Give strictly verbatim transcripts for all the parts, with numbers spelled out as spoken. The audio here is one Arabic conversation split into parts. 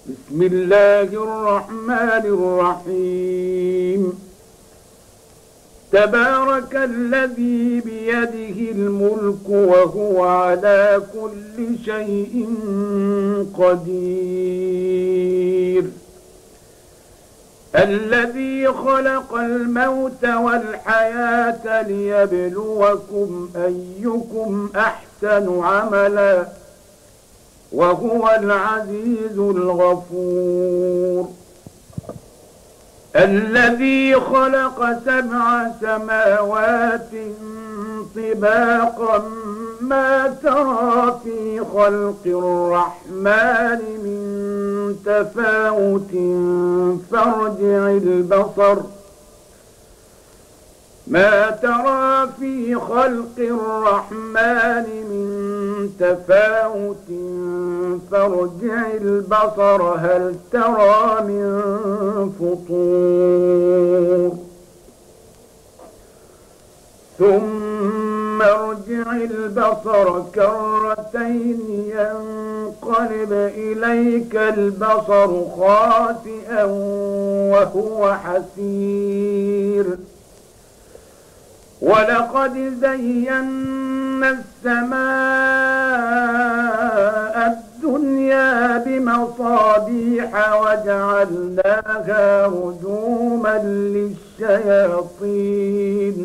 بسم الله الرحمن الرحيم. تبارك الذي بيده الملك وهو على كل شيء قدير. الذي خلق الموت والحياة ليبلوكم أيكم أحسن عملا وهو العزيز الغفور. الذي خلق سبع سماوات طباقا ما ترى في خلق الرحمن من تفاوت فارجع البصر ما ترى في خلق الرحمن من تفاوت فارجع البصر هل ترى من فطور ثم ارجع البصر كرتين ينقلب إليك البصر خاسئا وهو حسير. ولقد زينا السماء الدنيا بمصابيح وجعلناها رجوما للشياطين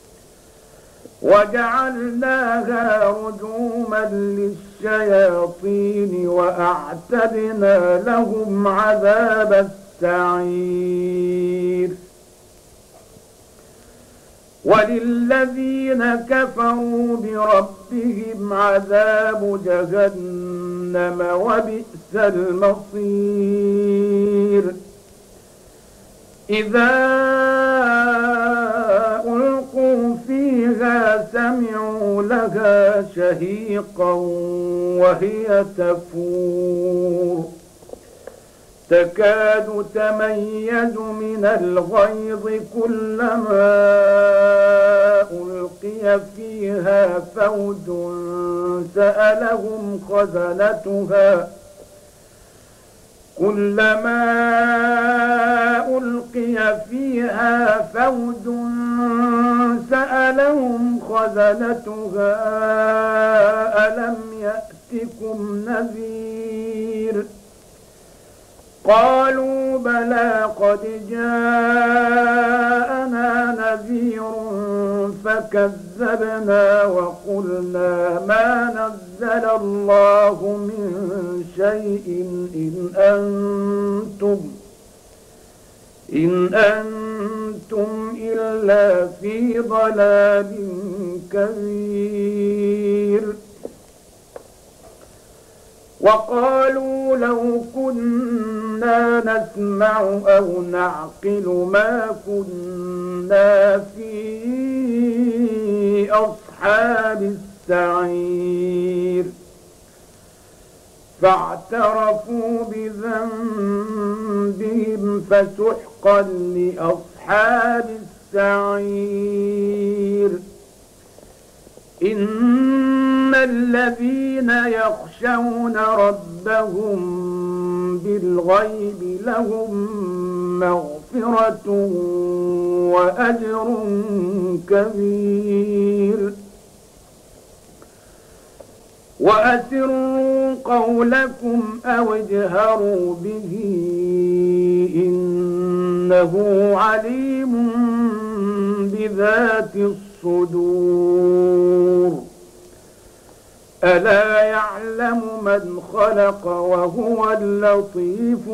وجعلناها رجوما للشياطين وأعتدنا لهم عذاب السعير. وللذين كفروا بربهم عذاب جهنم وبئس المصير. إذا ألقوا فيها سمعوا لها شهيقا وهي تفور تكاد تميز من الغيظ كلما ألقي فيها فوج سألهم خزنتها كلما ألقي فيها فوج سألهم خزنتها ألم يأتكم نذير قالوا بلى قد جاءنا نذير فكذبنا وقلنا ما نزل الله من شيء إن أنتم إن أنتم إلا في ضلال كبير. وقالوا لو كنا نسمع أو نعقل ما كنا في أصحاب السعير. فاعترفوا بذنبهم فسحقا لأصحاب السعير. إن الذين يخشون ربهم بالغيب لهم مغفرة وأجر كبير. وأسروا قولكم أو اجهروا به إنه عليم بذات الصدور. ألا يعلم من خلق وهو اللطيف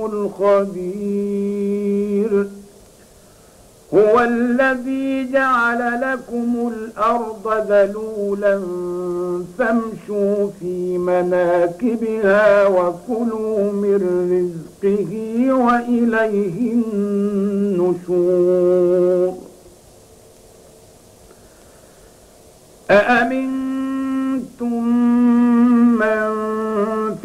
الخبير. هو الذي جعل لكم الأرض ذلولا فامشوا في مناكبها وكلوا من رزقه وإليه النشور. أأمنتم من في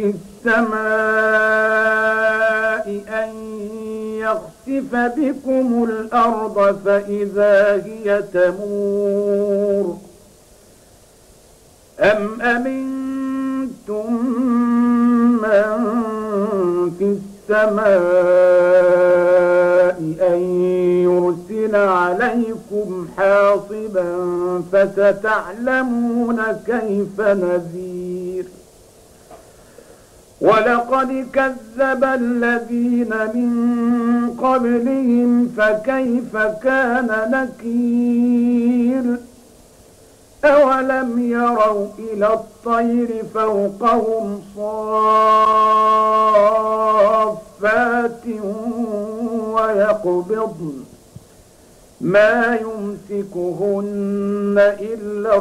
السماء أن يخسف بكم الأرض فإذا هي تمور أم أمنتم من في السماء أن يرسل عليكم حاصبا فستعلمون كيف نذير. ولقد كذب الذين من قبلهم فكيف كان نكير. أولم يروا إلى الطير فوقهم صافات ويقبضن ما يمسكهن إلا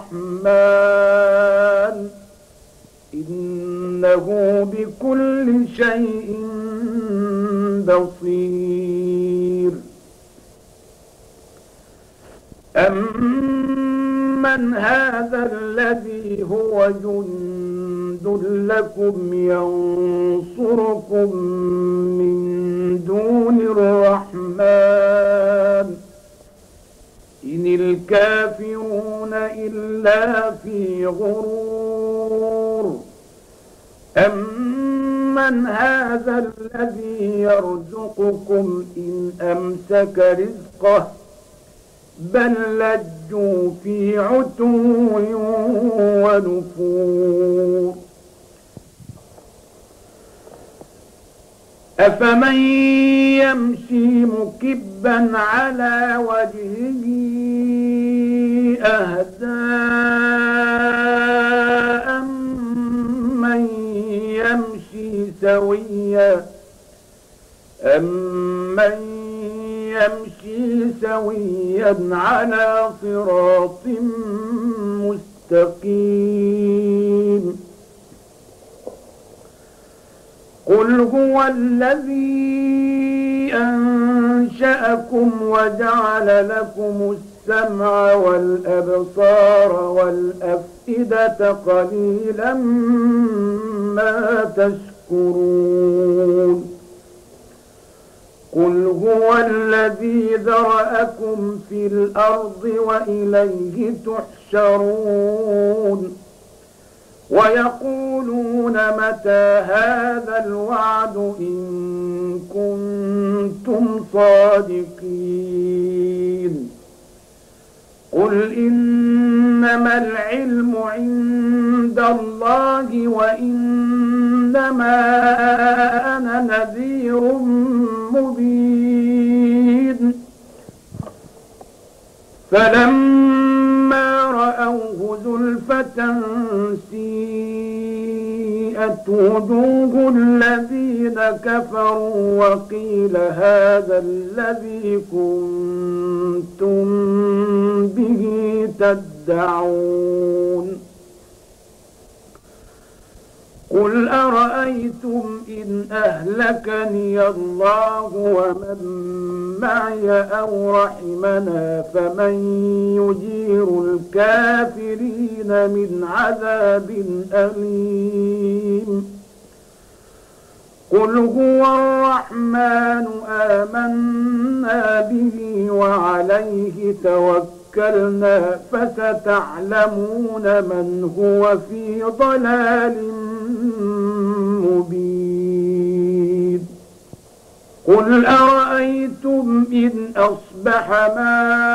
الرحمن إنه بكل شيء بصير. أمن هذا الذي هو جند لكم ينصركم من دون الرحمن إن الكافرون إلا في غرور. أمن هذا الذي يرزقكم إن أمسك رزقه بل لجوا في عتو ونفور. أفمن يمشي مكبا على وجهه أهدى أمن يمشي سويا أمن يمشي سويا على صراط مستقيم. قل هو الذي أنشأكم وجعل لكم السمع والأبصار والأفئدة قليلا ما تشكرون. قل هو الذي ذرأكم في الأرض وإليه تحشرون. ويقولون متى هذا الوعد إن كنتم صادقين. قل إنما العلم عند الله وإنما أنا نذير مبين. فلما رأوه زلفة سيئت وجوه الذين كفروا وقيل هذا الذي كنتم به تدعون. قل أرأيتم إن أهلكني الله ومن معي أو رحمنا فمن يجير الكافرين من عذاب أليم. قل هو الرحمن آمنا به وعليه توكلنا فستعلمون من هو في ضلال مبين. قل أرأيتم إن أصبح ماؤكم